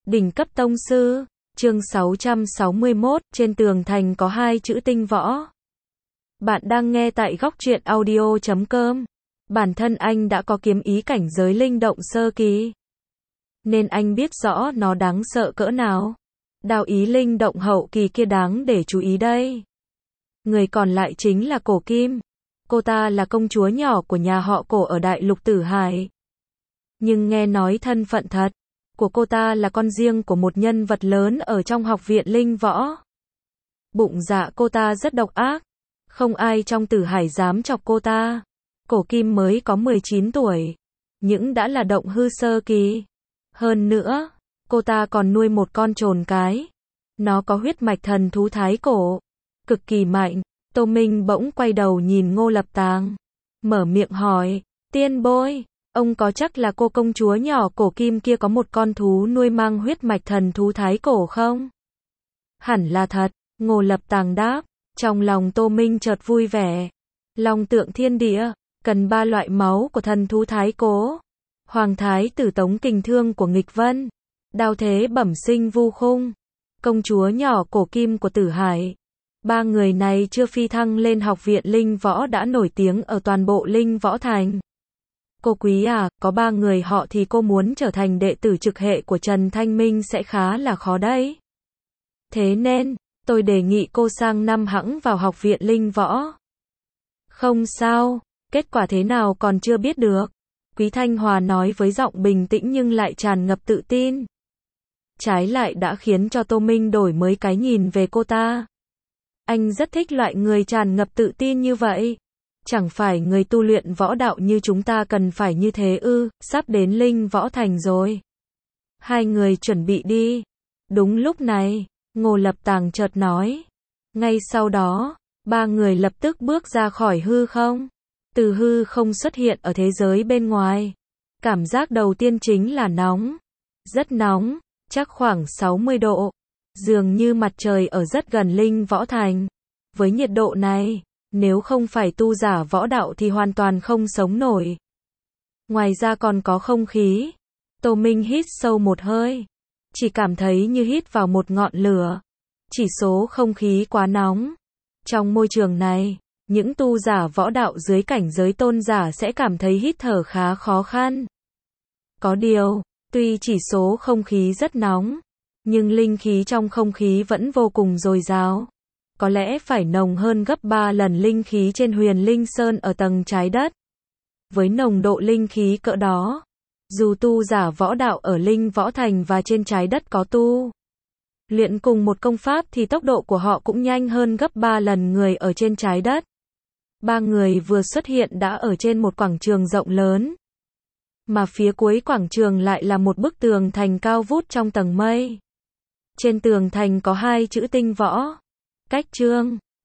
Đỉnh cấp tông sư, chương 661, trên tường thành có 2 chữ tinh võ. Bạn đang nghe tại góc truyện audio.com. Bản thân anh đã có kiếm ý cảnh giới linh động sơ kỳ, nên anh biết rõ nó đáng sợ cỡ nào. Đao ý linh động hậu kỳ kia đáng để chú ý đây. Người còn lại chính là Cổ Kim. Cô ta là công chúa nhỏ của nhà họ Cổ ở Đại Lục Tử Hải. Nhưng nghe nói thân phận thật của cô ta là con riêng của một nhân vật lớn ở trong học viện linh võ. Bụng dạ cô ta rất độc ác, không ai trong Tử Hải dám chọc cô ta. Cổ Kim mới có 19 tuổi, nhưng đã là động hư sơ kỳ. Hơn nữa, cô ta còn nuôi một con trồn cái. Nó có huyết mạch thần thú thái cổ, cực kỳ mạnh. Tô Minh bỗng quay đầu nhìn Ngô Lập Tàng, mở miệng hỏi, tiên bối, ông có chắc là cô công chúa nhỏ Cổ Kim kia có một con thú nuôi mang huyết mạch thần thú thái cổ không? Hẳn là thật, Ngô Lập Tàng đáp. Trong lòng Tô Minh chợt vui vẻ. Long tượng thiên địa, cần 3 loại máu của thần thú thái cổ. Hoàng thái tử tống kình thương của nghịch vân, đao thế bẩm sinh vu khung, công chúa nhỏ Cổ Kim của Tử Hải. 3 người này chưa phi thăng lên học viện linh võ đã nổi tiếng ở toàn bộ linh võ thành. Cô quý à, có 3 người họ thì cô muốn trở thành đệ tử trực hệ của Trần Thanh Minh sẽ khá là khó đấy. Thế nên, tôi đề nghị cô sang năm hẵng vào học viện linh võ. Không sao, kết quả thế nào còn chưa biết được. Quý Thanh Hòa nói với giọng bình tĩnh nhưng lại tràn ngập tự tin. Trái lại đã khiến cho Tô Minh đổi mới cái nhìn về cô ta. Anh rất thích loại người tràn ngập tự tin như vậy. Chẳng phải người tu luyện võ đạo như chúng ta cần phải như thế ư, sắp đến linh võ thành rồi. 2 người chuẩn bị đi. Đúng lúc này, Ngô Lập Tàng chợt nói. Ngay sau đó, 3 người lập tức bước ra khỏi hư không. Từ hư không xuất hiện ở thế giới bên ngoài. Cảm giác đầu tiên chính là nóng. Rất nóng, chắc khoảng 60 độ. Dường như mặt trời ở rất gần linh võ thành. Với nhiệt độ này, nếu không phải tu giả võ đạo thì hoàn toàn không sống nổi. Ngoài ra còn có không khí. Tô Minh hít sâu một hơi. Chỉ cảm thấy như hít vào một ngọn lửa. Chỉ số không khí quá nóng. Trong môi trường này, những tu giả võ đạo dưới cảnh giới tôn giả sẽ cảm thấy hít thở khá khó khăn. Có điều, tuy chỉ số không khí rất nóng, nhưng linh khí trong không khí vẫn vô cùng dồi dào. Có lẽ phải nồng hơn gấp 3 lần linh khí trên Huyền Linh Sơn ở tầng trái đất. Với nồng độ linh khí cỡ đó, dù tu giả võ đạo ở linh võ thành và trên trái đất có tu luyện cùng một công pháp thì tốc độ của họ cũng nhanh hơn gấp 3 lần người ở trên trái đất. 3 người vừa xuất hiện đã ở trên một quảng trường rộng lớn. Mà phía cuối quảng trường lại là một bức tường thành cao vút trong tầng mây. Trên tường thành có 2 chữ tinh võ. Cách chương